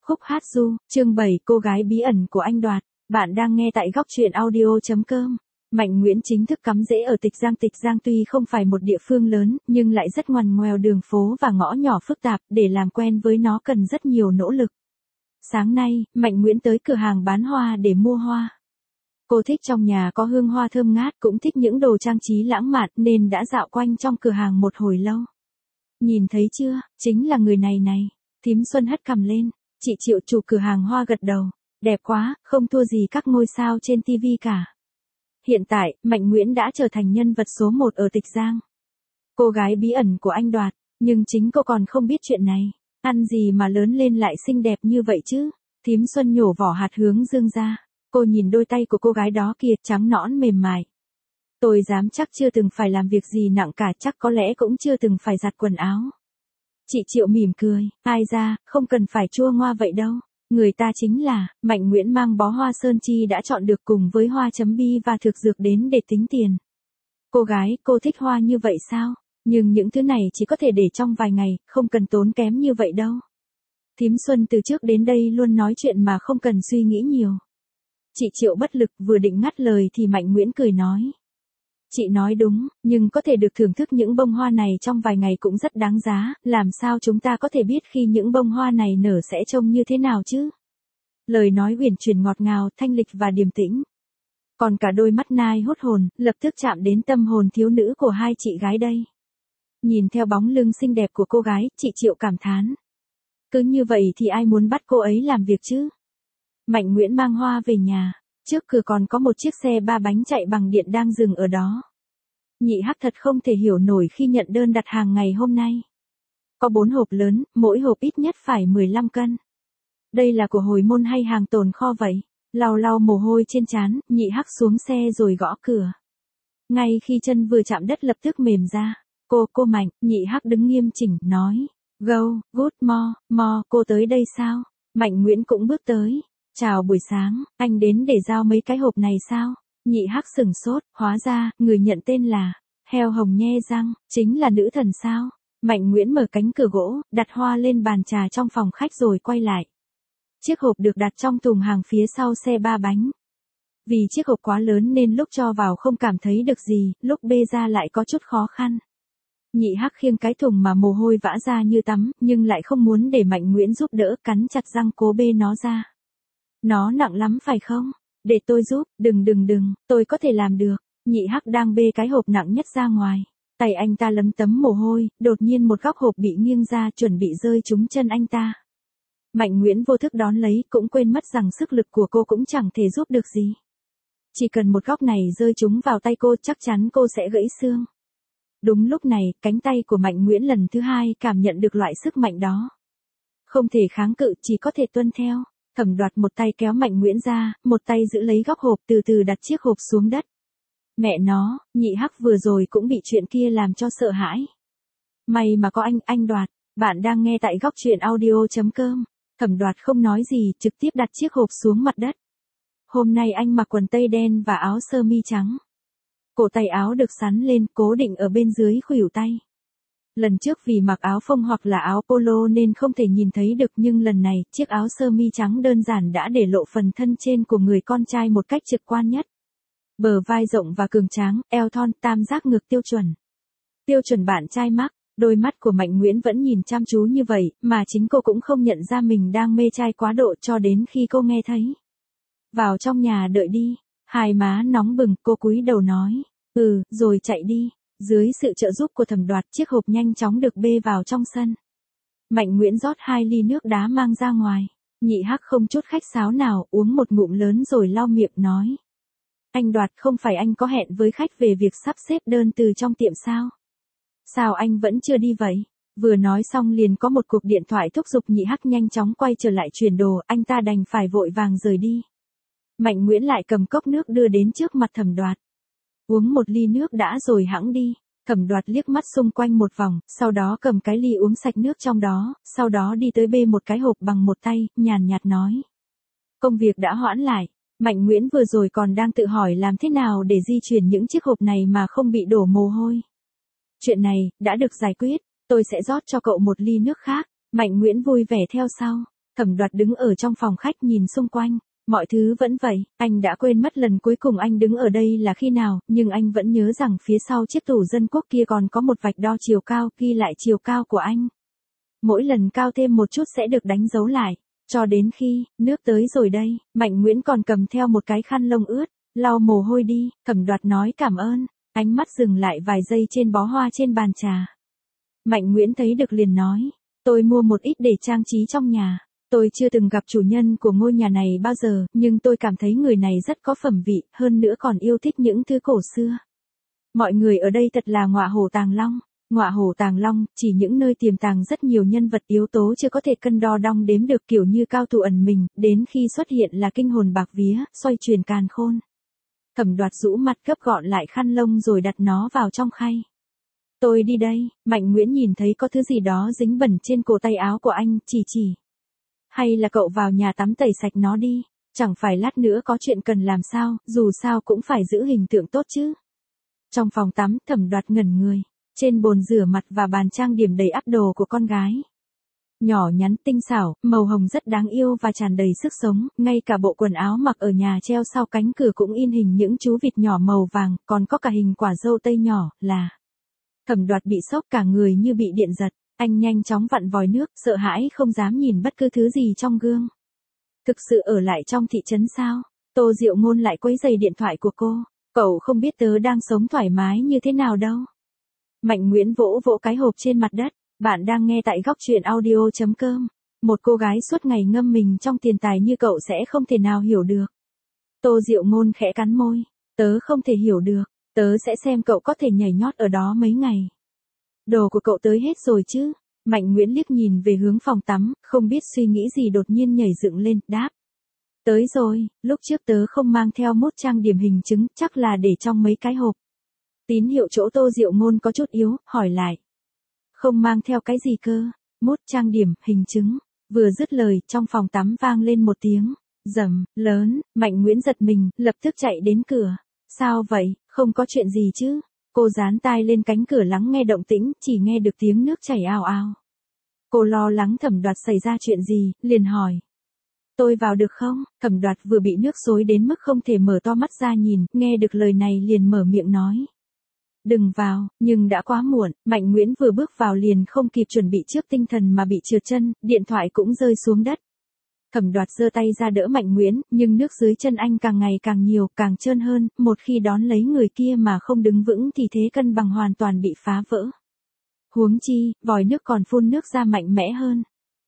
Khúc hát du, chương 7, cô gái bí ẩn của anh Đoạt. Bạn đang nghe tại góc truyện audio.com. Mạnh Nguyễn chính thức cắm rễ ở Tịch Giang. Tịch Giang tuy không phải một địa phương lớn, nhưng lại rất ngoằn ngoèo, đường phố và ngõ nhỏ phức tạp, để làm quen với nó cần rất nhiều nỗ lực. Sáng nay, Mạnh Nguyễn tới cửa hàng bán hoa để mua hoa. Cô thích trong nhà có hương hoa thơm ngát, cũng thích những đồ trang trí lãng mạn nên đã dạo quanh trong cửa hàng một hồi lâu. Nhìn thấy chưa, chính là người này này. Thím Xuân hất cằm lên. Chị Triệu chủ cửa hàng hoa gật đầu. Đẹp quá, không thua gì các ngôi sao trên TV cả. Hiện tại, Mạnh Nguyễn đã trở thành nhân vật số 1 ở Tịch Giang. Cô gái bí ẩn của anh Đoạt, nhưng chính cô còn không biết chuyện này. Ăn gì mà lớn lên lại xinh đẹp như vậy chứ? Thím Xuân nhổ vỏ hạt hướng dương ra. Cô nhìn đôi tay của cô gái đó kìa, trắng nõn mềm mại. Tôi dám chắc chưa từng phải làm việc gì nặng cả, chắc có lẽ cũng chưa từng phải giặt quần áo. Chị Triệu mỉm cười, ai ra, không cần phải chua ngoa vậy đâu. Người ta chính là, Mạnh Nguyễn mang bó hoa sơn chi đã chọn được cùng với hoa chấm bi và thực dược đến để tính tiền. Cô gái, cô thích hoa như vậy sao? Nhưng những thứ này chỉ có thể để trong vài ngày, không cần tốn kém như vậy đâu. Thím Xuân từ trước đến đây luôn nói chuyện mà không cần suy nghĩ nhiều. Chị Triệu bất lực vừa định ngắt lời thì Mạnh Nguyễn cười nói. Chị nói đúng, nhưng có thể được thưởng thức những bông hoa này trong vài ngày cũng rất đáng giá, làm sao chúng ta có thể biết khi những bông hoa này nở sẽ trông như thế nào chứ? Lời nói uyển chuyển ngọt ngào, thanh lịch và điềm tĩnh. Còn cả đôi mắt nai hút hồn, lập tức chạm đến tâm hồn thiếu nữ của hai chị gái đây. Nhìn theo bóng lưng xinh đẹp của cô gái, chị Triệu cảm thán. Cứ như vậy thì ai muốn bắt cô ấy làm việc chứ? Mạnh Nguyễn mang hoa về nhà. Trước cửa còn có một chiếc xe 3 bánh chạy bằng điện đang dừng ở đó. Nhị Hắc thật không thể hiểu nổi khi nhận đơn đặt hàng ngày hôm nay. Có 4 hộp lớn, mỗi hộp ít nhất phải 15 cân. Đây là của hồi môn hay hàng tồn kho vậy? Lau lau mồ hôi trên trán, Nhị Hắc xuống xe rồi gõ cửa. Ngay khi chân vừa chạm đất lập tức mềm ra. Cô Mạnh, Nhị Hắc đứng nghiêm chỉnh, nói. Good morning, cô tới đây sao? Mạnh Nguyễn cũng bước tới. Chào buổi sáng, anh đến để giao mấy cái hộp này sao? Nhị Hắc sửng sốt, hóa ra, người nhận tên là Heo Hồng nhe răng, chính là nữ thần sao? Mạnh Nguyễn mở cánh cửa gỗ, đặt hoa lên bàn trà trong phòng khách rồi quay lại. Chiếc hộp được đặt trong thùng hàng phía sau xe 3 bánh. Vì chiếc hộp quá lớn nên lúc cho vào không cảm thấy được gì, lúc bê ra lại có chút khó khăn. Nhị Hắc khiêng cái thùng mà mồ hôi vã ra như tắm, nhưng lại không muốn để Mạnh Nguyễn giúp đỡ, cắn chặt răng cố bê nó ra. Nó nặng lắm phải không? Để tôi giúp, đừng, tôi có thể làm được. Nhị Hắc đang bê cái hộp nặng nhất ra ngoài. Tay anh ta lấm tấm mồ hôi, đột nhiên một góc hộp bị nghiêng ra chuẩn bị rơi trúng chân anh ta. Mạnh Nguyễn vô thức đón lấy, cũng quên mất rằng sức lực của cô cũng chẳng thể giúp được gì. Chỉ cần một góc này rơi trúng vào tay cô chắc chắn cô sẽ gãy xương. Đúng lúc này, cánh tay của Mạnh Nguyễn lần thứ hai cảm nhận được loại sức mạnh đó. Không thể kháng cự, chỉ có thể tuân theo. Thẩm Đoạt một tay kéo Mạnh Nguyễn ra, một tay giữ lấy góc hộp, từ từ đặt chiếc hộp xuống đất. Mẹ nó, Nhị Hắc vừa rồi cũng bị chuyện kia làm cho sợ hãi. May mà có anh Đoạt. Bạn đang nghe tại góc truyện audio.com. Thẩm Đoạt không nói gì, trực tiếp đặt chiếc hộp xuống mặt đất. Hôm nay anh mặc quần tây đen và áo sơ mi trắng. Cổ tay áo được xắn lên, cố định ở bên dưới khuỷu tay. Lần trước vì mặc áo phông hoặc là áo polo nên không thể nhìn thấy được, nhưng lần này, chiếc áo sơ mi trắng đơn giản đã để lộ phần thân trên của người con trai một cách trực quan nhất. Bờ vai rộng và cường tráng, eo thon, tam giác ngực tiêu chuẩn. Tiêu chuẩn bạn trai mắc. Đôi mắt của Mạnh Nguyễn vẫn nhìn chăm chú như vậy, mà chính cô cũng không nhận ra mình đang mê trai quá độ cho đến khi cô nghe thấy. Vào trong nhà đợi đi. Hai má nóng bừng, cô cúi đầu nói. Rồi chạy đi. Dưới sự trợ giúp của Thẩm Đoạt, chiếc hộp nhanh chóng được bê vào trong sân. Mạnh Nguyễn rót 2 ly nước đá mang ra ngoài. Nhị Hắc không chút khách sáo nào, uống một ngụm lớn rồi lau miệng nói. Anh Đoạt, không phải anh có hẹn với khách về việc sắp xếp đơn từ trong tiệm sao? Sao anh vẫn chưa đi vậy? Vừa nói xong liền có một cuộc điện thoại thúc giục Nhị Hắc nhanh chóng quay trở lại chuyển đồ, anh ta đành phải vội vàng rời đi. Mạnh Nguyễn lại cầm cốc nước đưa đến trước mặt Thẩm Đoạt. Uống một ly nước đã rồi hẵng đi. Thẩm Đoạt liếc mắt xung quanh một vòng, sau đó cầm cái ly uống sạch nước trong đó, sau đó đi tới bê một cái hộp bằng một tay, nhàn nhạt nói. Công việc đã hoãn lại. Mạnh Nguyễn vừa rồi còn đang tự hỏi làm thế nào để di chuyển những chiếc hộp này mà không bị đổ mồ hôi. Chuyện này, đã được giải quyết, tôi sẽ rót cho cậu một ly nước khác. Mạnh Nguyễn vui vẻ theo sau. Thẩm Đoạt đứng ở trong phòng khách nhìn xung quanh, mọi thứ vẫn vậy, anh đã quên mất lần cuối cùng anh đứng ở đây là khi nào, nhưng anh vẫn nhớ rằng phía sau chiếc tủ dân quốc kia còn có một vạch đo chiều cao ghi lại chiều cao của anh. Mỗi lần cao thêm một chút sẽ được đánh dấu lại, cho đến khi, nước tới rồi đây, Mạnh Nguyễn còn cầm theo một cái khăn lông ướt, lau mồ hôi đi, Thẩm Đoạt nói cảm ơn, ánh mắt dừng lại vài giây trên bó hoa trên bàn trà. Mạnh Nguyễn thấy được liền nói, tôi mua một ít để trang trí trong nhà. Tôi chưa từng gặp chủ nhân của ngôi nhà này bao giờ, nhưng tôi cảm thấy người này rất có phẩm vị, hơn nữa còn yêu thích những thứ cổ xưa. Mọi người ở đây thật là ngọa hổ tàng long. Ngọa hổ tàng long, chỉ những nơi tiềm tàng rất nhiều nhân vật yếu tố chưa có thể cân đo đong đếm được, kiểu như cao thủ ẩn mình, đến khi xuất hiện là kinh hồn bạc vía, xoay chuyển càn khôn. Thẩm Đoạt rũ mặt gấp gọn lại khăn lông rồi đặt nó vào trong khay. Tôi đi đây, Mạnh Nguyễn nhìn thấy có thứ gì đó dính bẩn trên cổ tay áo của anh, chỉ. Hay là cậu vào nhà tắm tẩy sạch nó đi, chẳng phải lát nữa có chuyện cần làm sao, dù sao cũng phải giữ hình tượng tốt chứ. Trong phòng tắm, Thẩm Đoạt ngẩn người, trên bồn rửa mặt và bàn trang điểm đầy ắp đồ của con gái. Nhỏ nhắn tinh xảo, màu hồng rất đáng yêu và tràn đầy sức sống, ngay cả bộ quần áo mặc ở nhà treo sau cánh cửa cũng in hình những chú vịt nhỏ màu vàng, còn có cả hình quả dâu tây nhỏ, là. Thẩm Đoạt bị sốc cả người như bị điện giật. Anh nhanh chóng vặn vòi nước, sợ hãi không dám nhìn bất cứ thứ gì trong gương. Thực sự ở lại trong thị trấn sao? Tô Diệu Ngôn lại quấy rầy điện thoại của cô. Cậu không biết tớ đang sống thoải mái như thế nào đâu. Mạnh Nguyễn vỗ vỗ cái hộp trên mặt đất. Bạn đang nghe tại góc truyện audio.com. Một cô gái suốt ngày ngâm mình trong tiền tài như cậu sẽ không thể nào hiểu được. Tô Diệu Ngôn khẽ cắn môi. Tớ không thể hiểu được. Tớ sẽ xem cậu có thể nhảy nhót ở đó mấy ngày. Đồ của cậu tới hết rồi chứ? Mạnh Nguyễn liếc nhìn về hướng phòng tắm, không biết suy nghĩ gì đột nhiên nhảy dựng lên, đáp. Tới rồi, lúc trước tớ không mang theo mốt trang điểm hình chứng, chắc là để trong mấy cái hộp. Tín hiệu chỗ Tô Diệu Ngôn có chút yếu, hỏi lại. Không mang theo cái gì cơ? Mốt trang điểm, hình chứng. Vừa dứt lời, trong phòng tắm vang lên một tiếng rầm lớn, Mạnh Nguyễn giật mình, lập tức chạy đến cửa. Sao vậy, không có chuyện gì chứ? Cô dán tai lên cánh cửa lắng nghe động tĩnh, chỉ nghe được tiếng nước chảy ào ào. Cô lo lắng Thẩm Đoạt xảy ra chuyện gì, liền hỏi. Tôi vào được không? Thẩm Đoạt vừa bị nước xối đến mức không thể mở to mắt ra nhìn, nghe được lời này liền mở miệng nói. Đừng vào, nhưng đã quá muộn, Mạnh Nguyễn vừa bước vào liền không kịp chuẩn bị trước tinh thần mà bị trượt chân, điện thoại cũng rơi xuống đất. Thẩm Đoạt giơ tay ra đỡ Mạnh Nguyễn, nhưng nước dưới chân anh càng ngày càng nhiều, càng trơn hơn, một khi đón lấy người kia mà không đứng vững thì thế cân bằng hoàn toàn bị phá vỡ. Huống chi, vòi nước còn phun nước ra mạnh mẽ hơn.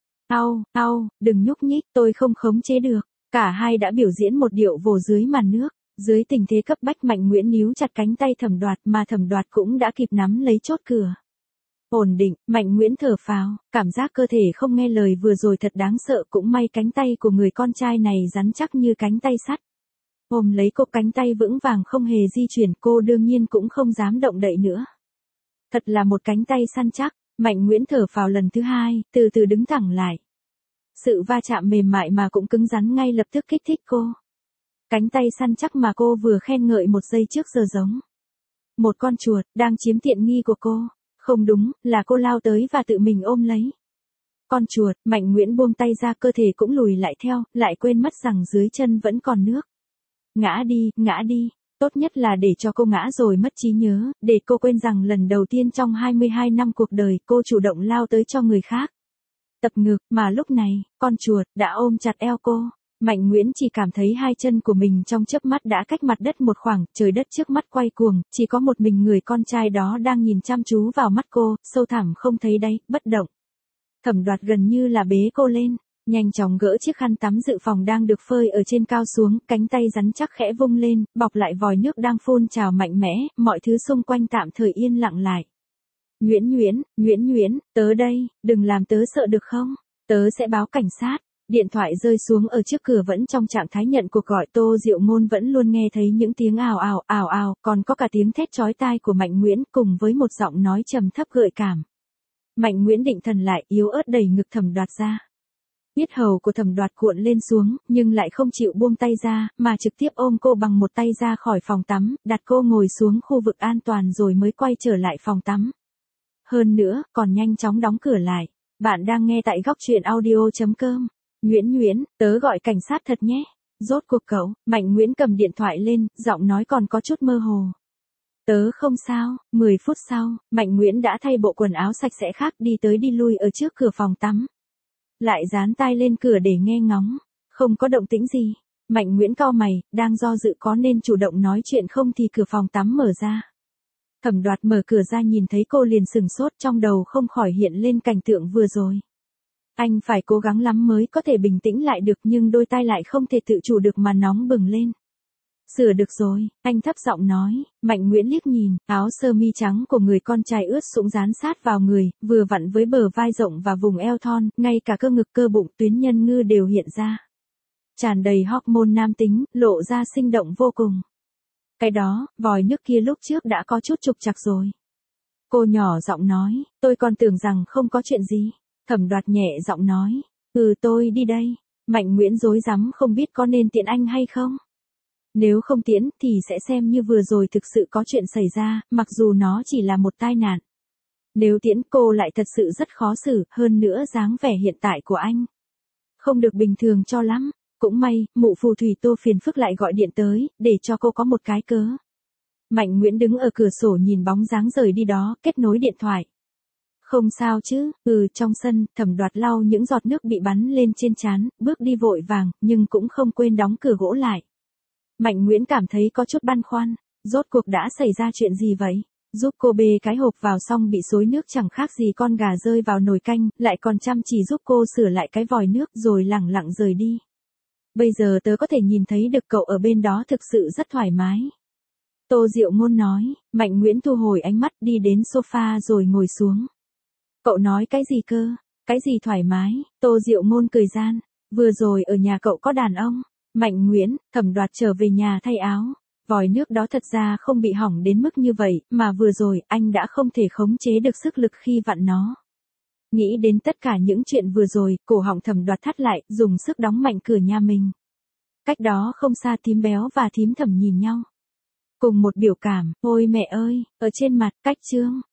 Au, đừng nhúc nhích, tôi không khống chế được. Cả hai đã biểu diễn một điệu vồ dưới màn nước. Dưới tình thế cấp bách, Mạnh Nguyễn níu chặt cánh tay Thẩm Đoạt mà Thẩm Đoạt cũng đã kịp nắm lấy chốt cửa. Ổn định, Mạnh Nguyễn thở phào, cảm giác cơ thể không nghe lời vừa rồi thật đáng sợ, cũng may cánh tay của người con trai này rắn chắc như cánh tay sắt. Ôm lấy cô, cánh tay vững vàng không hề di chuyển, cô đương nhiên cũng không dám động đậy nữa. Thật là một cánh tay săn chắc, Mạnh Nguyễn thở phào lần thứ hai, từ từ đứng thẳng lại. Sự va chạm mềm mại mà cũng cứng rắn ngay lập tức kích thích cô. Cánh tay săn chắc mà cô vừa khen ngợi một giây trước giờ giống một con chuột đang chiếm tiện nghi của cô. Không đúng, là cô lao tới và tự mình ôm lấy. Con chuột, Mạnh Nguyễn buông tay ra, cơ thể cũng lùi lại theo, lại quên mất rằng dưới chân vẫn còn nước. Ngã đi, tốt nhất là để cho cô ngã rồi mất trí nhớ, để cô quên rằng lần đầu tiên trong 22 năm cuộc đời cô chủ động lao tới cho người khác. Tập ngực, mà lúc này, con chuột đã ôm chặt eo cô. Mạnh Nguyễn chỉ cảm thấy hai chân của mình trong chớp mắt đã cách mặt đất một khoảng, trời đất trước mắt quay cuồng, chỉ có một mình người con trai đó đang nhìn chăm chú vào mắt cô, sâu thẳm không thấy đáy, bất động. Thẩm Đoạt gần như là bế cô lên, nhanh chóng gỡ chiếc khăn tắm dự phòng đang được phơi ở trên cao xuống, cánh tay rắn chắc khẽ vung lên, bọc lại vòi nước đang phun trào mạnh mẽ, mọi thứ xung quanh tạm thời yên lặng lại. Nguyễn, tớ đây, đừng làm tớ sợ được không? Tớ sẽ báo cảnh sát. Điện thoại rơi xuống ở trước cửa vẫn trong trạng thái nhận cuộc gọi. Tô Diệu Ngôn vẫn luôn nghe thấy những tiếng ào ào, còn có cả tiếng thét chói tai của Mạnh Nguyễn cùng với một giọng nói trầm thấp gợi cảm. Mạnh Nguyễn định thần lại, yếu ớt đẩy ngực Thẩm Đoạt ra. Yết hầu của Thẩm Đoạt cuộn lên xuống, nhưng lại không chịu buông tay ra, mà trực tiếp ôm cô bằng một tay ra khỏi phòng tắm, đặt cô ngồi xuống khu vực an toàn rồi mới quay trở lại phòng tắm. Hơn nữa, còn nhanh chóng đóng cửa lại. Bạn đang nghe tại góc truyện audio.com. Nguyễn Nguyễn, tớ gọi cảnh sát thật nhé. Rốt cuộc cậu, Mạnh Nguyễn cầm điện thoại lên, giọng nói còn có chút mơ hồ. Tớ không sao. 10 phút sau, Mạnh Nguyễn đã thay bộ quần áo sạch sẽ khác đi tới đi lui ở trước cửa phòng tắm. Lại dán tai lên cửa để nghe ngóng. Không có động tĩnh gì. Mạnh Nguyễn cau mày, đang do dự có nên chủ động nói chuyện không thì cửa phòng tắm mở ra. Thẩm Đoạt mở cửa ra nhìn thấy cô liền sừng sốt, trong đầu không khỏi hiện lên cảnh tượng vừa rồi. Anh phải cố gắng lắm mới có thể bình tĩnh lại được, nhưng đôi tai lại không thể tự chủ được mà nóng bừng lên. Sửa được rồi, anh thấp giọng nói. Mạnh Nguyễn liếc nhìn, áo sơ mi trắng của người con trai ướt sũng dán sát vào người, vừa vặn với bờ vai rộng và vùng eo thon, ngay cả cơ ngực cơ bụng tuyến nhân ngư đều hiện ra. Tràn đầy hormone nam tính, lộ ra sinh động vô cùng. Cái đó, vòi nước kia lúc trước đã có chút trục trặc rồi. Cô nhỏ giọng nói, tôi còn tưởng rằng không có chuyện gì. Thẩm Đoạt nhẹ giọng nói, tôi đi đây. Mạnh Nguyễn rối rắm không biết có nên tiễn anh hay không. Nếu không tiễn thì sẽ xem như vừa rồi thực sự có chuyện xảy ra, mặc dù nó chỉ là một tai nạn. Nếu tiễn cô lại thật sự rất khó xử, hơn nữa dáng vẻ hiện tại của anh không được bình thường cho lắm. Cũng may, mụ phù thủy Tô phiền phức lại gọi điện tới, để cho cô có một cái cớ. Mạnh Nguyễn đứng ở cửa sổ nhìn bóng dáng rời đi đó, kết nối điện thoại. Không sao chứ, trong sân, Thẩm Đoạt lau những giọt nước bị bắn lên trên trán, bước đi vội vàng, nhưng cũng không quên đóng cửa gỗ lại. Mạnh Nguyễn cảm thấy có chút băn khoăn, rốt cuộc đã xảy ra chuyện gì vậy? Giúp cô bê cái hộp vào xong bị xối nước chẳng khác gì con gà rơi vào nồi canh, lại còn chăm chỉ giúp cô sửa lại cái vòi nước rồi lẳng lặng rời đi. Bây giờ tớ có thể nhìn thấy được cậu ở bên đó thực sự rất thoải mái. Tô Diệu Ngôn nói. Mạnh Nguyễn thu hồi ánh mắt đi đến sofa rồi ngồi xuống. Cậu nói cái gì cơ? Cái gì thoải mái? Tô Diệu Ngôn cười gian. Vừa rồi ở nhà cậu có đàn ông. Mạnh Nguyễn, Thẩm Đoạt trở về nhà thay áo. Vòi nước đó thật ra không bị hỏng đến mức như vậy, mà vừa rồi anh đã không thể khống chế được sức lực khi vặn nó. Nghĩ đến tất cả những chuyện vừa rồi, cổ họng Thẩm Đoạt thắt lại, dùng sức đóng mạnh cửa nhà mình. Cách đó không xa thím Béo và thím Thẩm nhìn nhau. Cùng một biểu cảm, ôi mẹ ơi, ở trên mặt, cách Trương.